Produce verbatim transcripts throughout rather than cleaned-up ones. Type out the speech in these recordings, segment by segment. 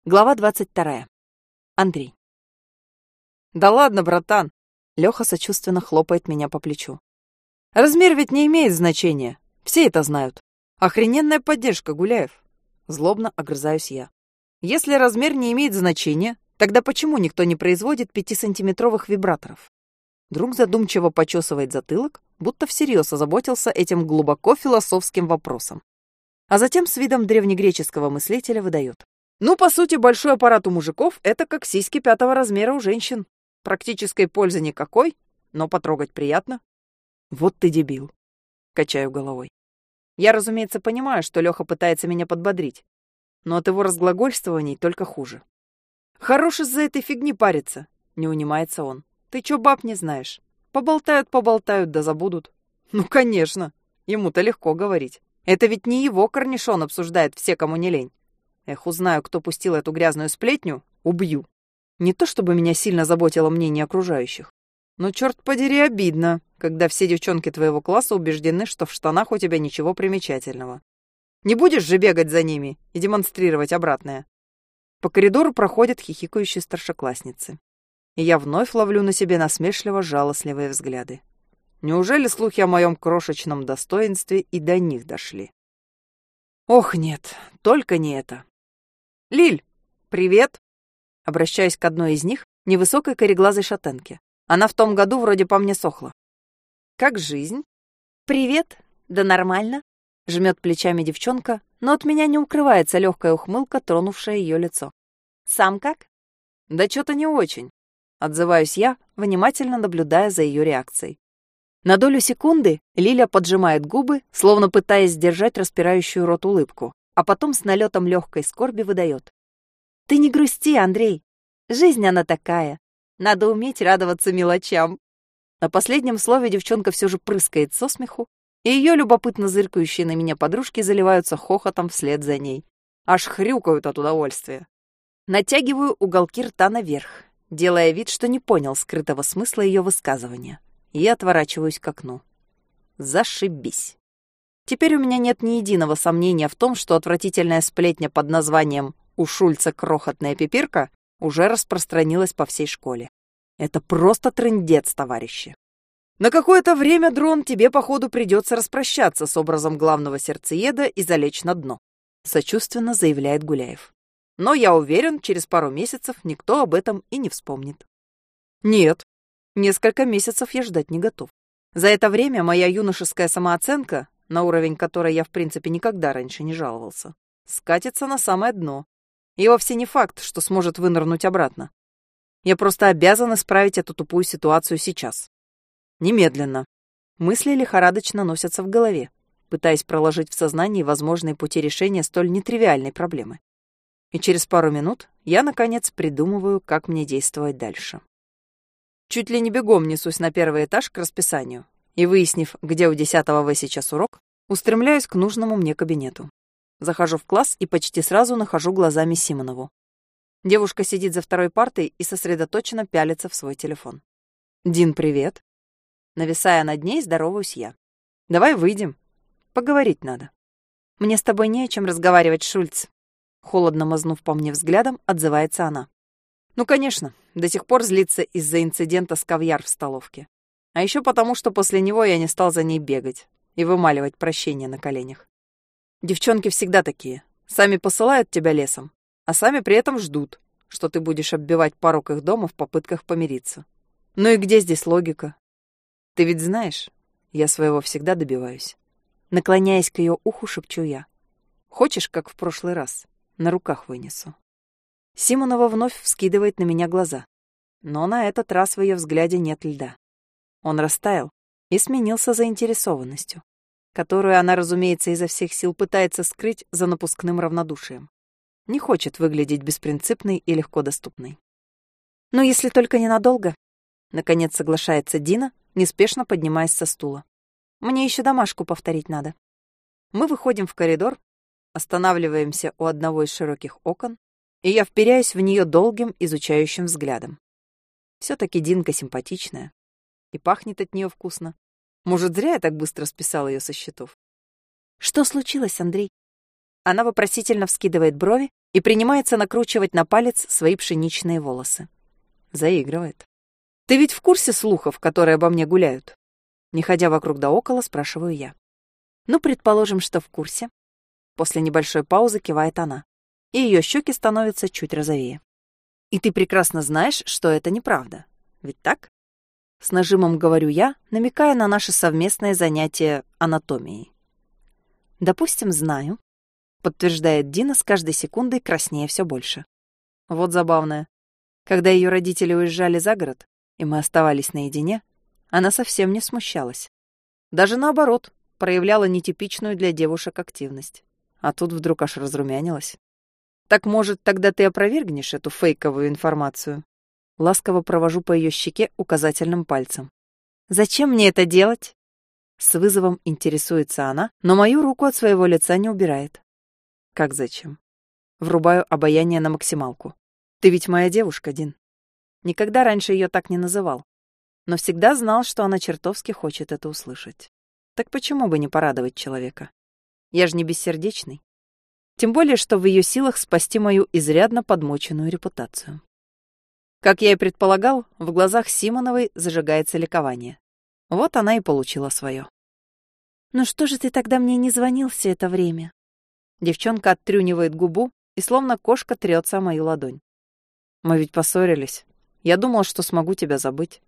Глава двадцать вторая. Андрей. Да ладно, братан. Лёха сочувственно хлопает меня по плечу. Размер ведь не имеет значения. Все это знают. Охрененная поддержка, Гуляев. Злобно огрызаюсь я. Если размер не имеет значения, тогда почему никто не производит пятисантиметровых вибраторов? Друг задумчиво почесывает затылок, будто всерьез озаботился этим глубоко философским вопросом. А затем с видом древнегреческого мыслителя выдает. Ну, по сути, большой аппарат у мужиков — это как сиськи пятого размера у женщин. Практической пользы никакой, но потрогать приятно. Вот ты дебил. Качаю головой. Я, разумеется, понимаю, что Лёха пытается меня подбодрить, но от его разглагольствований только хуже. Хорош из-за этой фигни париться, не унимается он. Ты чё баб не знаешь? Поболтают-поболтают, да забудут. Ну, конечно, ему-то легко говорить. Это ведь не его корнишон обсуждает все, кому не лень. Эх, узнаю, кто пустил эту грязную сплетню, убью. Не то чтобы меня сильно заботило мнение окружающих, но, черт подери, обидно, когда все девчонки твоего класса убеждены, что в штанах у тебя ничего примечательного. Не будешь же бегать за ними и демонстрировать обратное. По коридору проходят хихикающие старшеклассницы, и я вновь ловлю на себе насмешливо-жалостливые взгляды. Неужели слухи о моем крошечном достоинстве и до них дошли? Ох, нет, только не это. «Лиль, привет!» Обращаюсь к одной из них, невысокой кореглазой шатенке. Она в том году вроде по мне сохла. «Как жизнь?» «Привет! Да нормально!» Жмет плечами девчонка, но от меня не укрывается легкая ухмылка, тронувшая ее лицо. «Сам как?» «Да что-то не очень», — отзываюсь я, внимательно наблюдая за ее реакцией. На долю секунды Лиля поджимает губы, словно пытаясь сдержать распирающую рот улыбку, а потом с налетом легкой скорби выдает. «Ты не грусти, Андрей. Жизнь она такая. Надо уметь радоваться мелочам». На последнем слове девчонка все же прыскает со смеху, и ее любопытно зыркающие на меня подружки заливаются хохотом вслед за ней. Аж хрюкают от удовольствия. Натягиваю уголки рта наверх, делая вид, что не понял скрытого смысла ее высказывания, и отворачиваюсь к окну. Зашибись. Теперь у меня нет ни единого сомнения в том, что отвратительная сплетня под названием «У Шульца крохотная пипирка» уже распространилась по всей школе. Это просто трындец, товарищи. На какое-то время, Дрон, тебе, походу, придется распрощаться с образом главного сердцееда и залечь на дно, сочувственно заявляет Гуляев. Но я уверен, через пару месяцев никто об этом и не вспомнит. Нет, несколько месяцев я ждать не готов. За это время моя юношеская самооценка, на уровень которой я, в принципе, никогда раньше не жаловался, скатится на самое дно. И вовсе не факт, что сможет вынырнуть обратно. Я просто обязан исправить эту тупую ситуацию сейчас. Немедленно. Мысли лихорадочно носятся в голове, пытаясь проложить в сознании возможные пути решения столь нетривиальной проблемы. И через пару минут я, наконец, придумываю, как мне действовать дальше. Чуть ли не бегом несусь на первый этаж к расписанию и, выяснив, где у десятого В сейчас урок, устремляюсь к нужному мне кабинету. Захожу в класс и почти сразу нахожу глазами Симонову. Девушка сидит за второй партой и сосредоточенно пялится в свой телефон. «Дин, привет!» Нависая над ней, здороваюсь я. «Давай выйдем. Поговорить надо». «Мне с тобой не о чем разговаривать, Шульц». Холодно мазнув по мне взглядом, отзывается она. Ну, конечно, до сих пор злится из-за инцидента с кавьяр в столовке. А еще потому, что после него я не стал за ней бегать и вымаливать прощение на коленях. Девчонки всегда такие. Сами посылают тебя лесом, а сами при этом ждут, что ты будешь оббивать порог их дома в попытках помириться. Ну и где здесь логика? Ты ведь знаешь, я своего всегда добиваюсь. Наклоняясь к ее уху, шепчу я. Хочешь, как в прошлый раз? На руках вынесу. Симонова вновь вскидывает на меня глаза. Но на этот раз в ее взгляде нет льда. Он растаял и сменился заинтересованностью, которую она, разумеется, изо всех сил пытается скрыть за напускным равнодушием. Не хочет выглядеть беспринципной и легко доступной. «Ну, если только ненадолго», — наконец соглашается Дина, неспешно поднимаясь со стула. «Мне еще домашку повторить надо». Мы выходим в коридор, останавливаемся у одного из широких окон, и я вперяюсь в нее долгим, изучающим взглядом. Все-таки Динка симпатичная, и пахнет от нее вкусно. Может, зря я так быстро списал ее со счетов. «Что случилось, Андрей?» Она вопросительно вскидывает брови и принимается накручивать на палец свои пшеничные волосы. Заигрывает. «Ты ведь в курсе слухов, которые обо мне гуляют?» Не ходя вокруг да около, спрашиваю я. «Ну, предположим, что в курсе». После небольшой паузы кивает она, и ее щеки становятся чуть розовее. «И ты прекрасно знаешь, что это неправда. Ведь так?» С нажимом говорю я, намекая на наше совместное занятие анатомией. «Допустим, знаю», — подтверждает Дина с каждой секундой краснее все больше. Вот забавное. Когда ее родители уезжали за город, и мы оставались наедине, она совсем не смущалась. Даже наоборот, проявляла нетипичную для девушек активность. А тут вдруг аж разрумянилась. «Так, может, тогда ты опровергнешь эту фейковую информацию?» Ласково провожу по ее щеке указательным пальцем. «Зачем мне это делать?» С вызовом интересуется она, но мою руку от своего лица не убирает. «Как зачем?» Врубаю обаяние на максималку. «Ты ведь моя девушка, Дин». Никогда раньше ее так не называл, но всегда знал, что она чертовски хочет это услышать. Так почему бы не порадовать человека? Я же не бессердечный. Тем более, что в ее силах спасти мою изрядно подмоченную репутацию. Как я и предполагал, в глазах Симоновой зажигается ликование. Вот она и получила свое. «Ну что же ты тогда мне не звонил все это время?» Девчонка оттрюнивает губу и словно кошка трется о мою ладонь. «Мы ведь поссорились. Я думал, что смогу тебя забыть».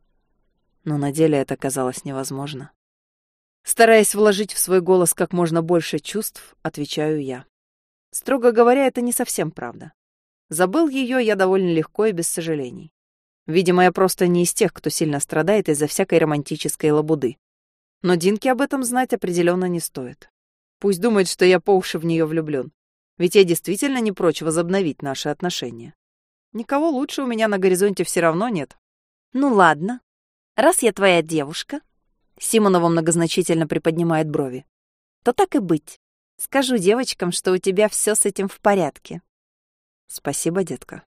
Но на деле это казалось невозможно. Стараясь вложить в свой голос как можно больше чувств, отвечаю я. Строго говоря, это не совсем правда. Забыл ее я довольно легко и без сожалений. Видимо, я просто не из тех, кто сильно страдает из-за всякой романтической лабуды. Но Динке об этом знать определенно не стоит. Пусть думает, что я по уши в нее влюблен. Ведь я действительно не прочь возобновить наши отношения. Никого лучше у меня на горизонте все равно нет. «Ну ладно, раз я твоя девушка», — Симонова многозначительно приподнимает брови, «то так и быть. Скажу девочкам, что у тебя все с этим в порядке». «Спасибо, детка».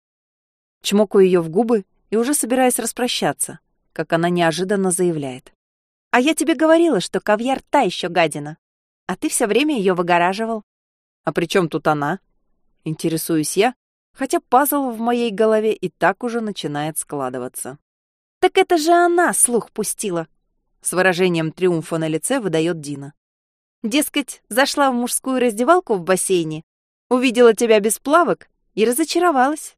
Чмокаю ее в губы и уже собираюсь распрощаться, как она неожиданно заявляет. «А я тебе говорила, что кавьяр та еще гадина, а ты все время ее выгораживал». «А при чем тут она?» Интересуюсь я, хотя пазл в моей голове и так уже начинает складываться. «Так это же она слух пустила!» С выражением триумфа на лице выдает Дина. «Дескать, зашла в мужскую раздевалку в бассейне, увидела тебя без плавок и разочаровалась».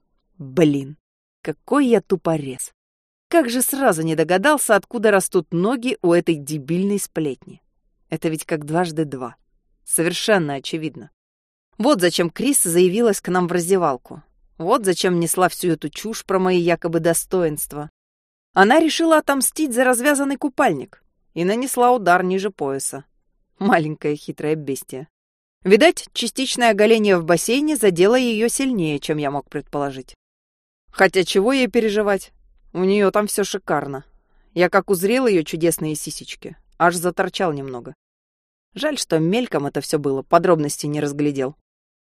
Блин, какой я тупорез. Как же сразу не догадался, откуда растут ноги у этой дебильной сплетни. Это ведь как дважды два. Совершенно очевидно. Вот зачем Крис заявилась к нам в раздевалку. Вот зачем несла всю эту чушь про мои якобы достоинства. Она решила отомстить за развязанный купальник и нанесла удар ниже пояса. Маленькое хитрое бестия. Видать, частичное оголение в бассейне задело ее сильнее, чем я мог предположить. Хотя чего ей переживать? У нее там все шикарно. Я как узрел ее чудесные сисечки, аж заторчал немного. Жаль, что мельком это все было, подробностей не разглядел.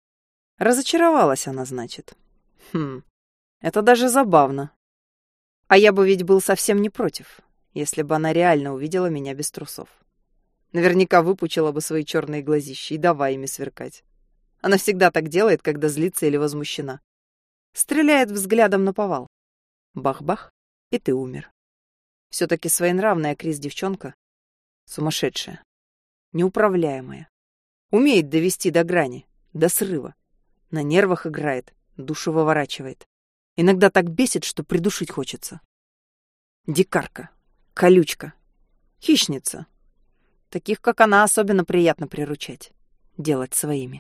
Разочаровалась она, значит. Хм, это даже забавно. А я бы ведь был совсем не против, если бы она реально увидела меня без трусов. Наверняка выпучила бы свои черные глазища и давай ими сверкать. Она всегда так делает, когда злится или возмущена. Стреляет взглядом наповал. Бах-бах, и ты умер. Все-таки своенравная Крис девчонка. Сумасшедшая. Неуправляемая. Умеет довести до грани, до срыва. На нервах играет, душу выворачивает. Иногда так бесит, что придушить хочется. Дикарка, колючка, хищница. Таких, как она, особенно приятно приручать, делать своими.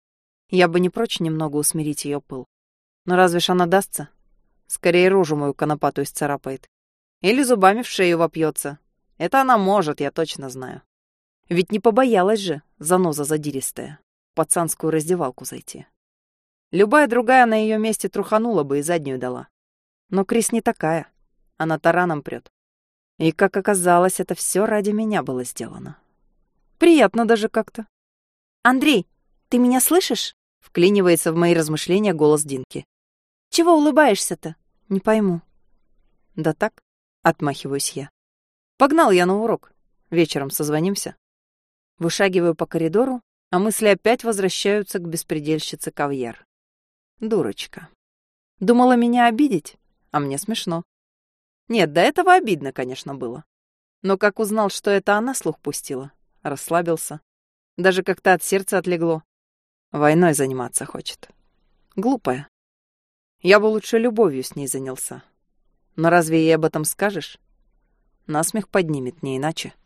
Я бы не прочь немного усмирить ее пыл. Но разве ж она дастся? Скорее рожу мою конопатую сцарапает. Или зубами в шею вопьется. Это она может, я точно знаю. Ведь не побоялась же, заноза задиристая, в пацанскую раздевалку зайти. Любая другая на ее месте труханула бы и заднюю дала. Но Крис не такая. Она тараном прет. И, как оказалось, это все ради меня было сделано. Приятно даже как-то. «Андрей, ты меня слышишь?» — вклинивается в мои размышления голос Динки. «Чего улыбаешься-то? Не пойму». «Да так», — отмахиваюсь я. «Погнал я на урок. Вечером созвонимся». Вышагиваю по коридору, А мысли опять возвращаются к беспредельщице Кавьер. Дурочка. Думала меня обидеть, а мне смешно. Нет, до этого обидно, конечно, было. Но как узнал, что это она слух пустила, расслабился. Даже как-то от сердца отлегло. Войной заниматься хочет. Глупая. Я бы лучше любовью с ней занялся. Но разве ей об этом скажешь? Насмех поднимет, не иначе.